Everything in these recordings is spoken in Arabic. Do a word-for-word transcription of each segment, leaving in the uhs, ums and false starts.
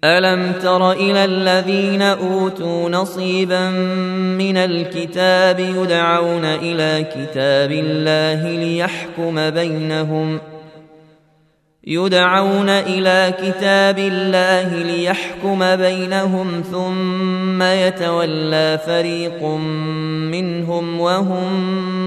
ألم تر إلى الذين أوتوا نصيبا من الكتاب يدعون إلى كتاب الله ليحكم بينهم يدعون إلى كتاب الله ليحكم بينهم ثم يتولى فريق منهم وهم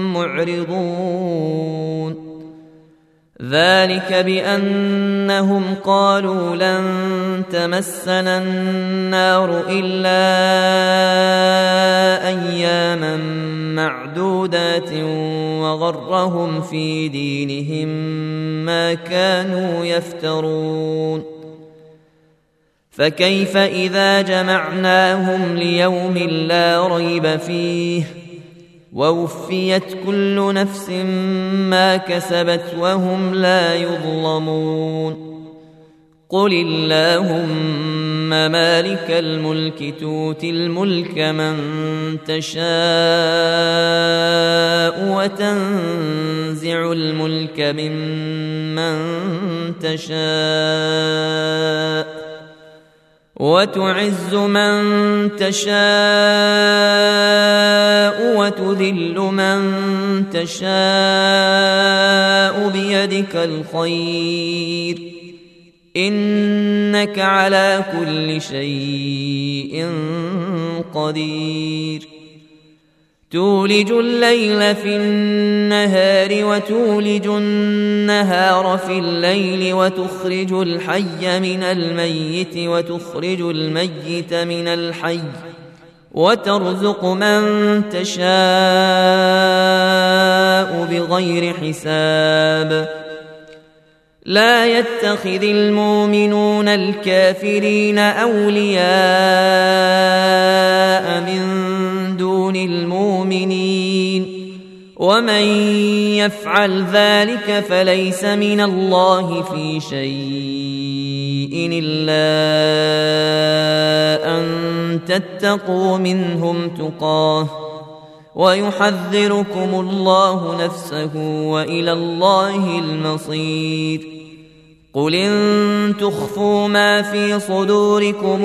معرضون ذلك بأنهم قالوا لن تمسنا النار إلا أياما معدودات وغرهم في دينهم ما كانوا يفترون فكيف إذا جمعناهم ليوم لا ريب فيه ووفيت كل نفس ما كسبت وهم لا يظلمون قل اللهم مالك الملك تؤتي الملك من تشاء وتنزع الملك ممن تشاء وتعز من تشاء وتذل من تشاء بيدك الخير إنك على كل شيء قدير تولج الليل في النهار وتولج النهار في الليل وتخرج الحي من الميت وتخرج الميت من الحي وترزق من تشاء بغير حساب لا يتخذ المؤمنون الكافرين أولياء من دون المؤمنين ومن يفعل ذلك فليس من الله في شيء إلا أن تتقوا منهم تقاه ويحذركم الله نفسه وإلى الله المصير قل إن تخفوا ما في صدوركم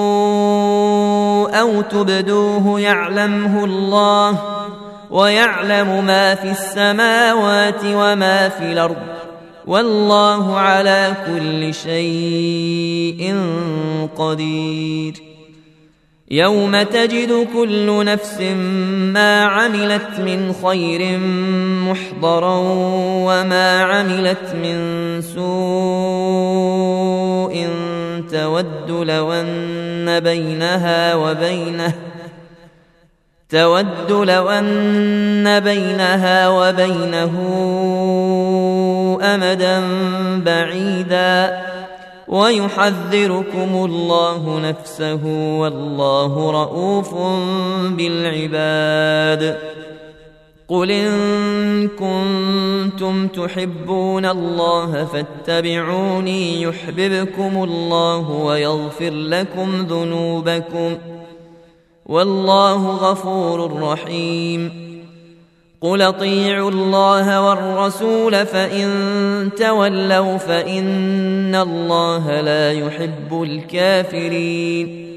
أو تبدوه يعلمه الله ويعلم ما في السماوات وما في الأرض والله على كل شيء قدير يوم تجد كل نفس ما عملت من خير محضرا وما عملت من سوء تود لو أن بينها وبينه تود لو أن بينها وبينه أمدا بعيدا ويحذركم الله نفسه والله رؤوف بالعباد قل إن كنتم تحبون الله فاتبعوني يحببكم الله ويغفر لكم ذنوبكم والله غفور رحيم قل اطيعوا الله والرسول فإن تولوا فإن الله لا يحب الكافرين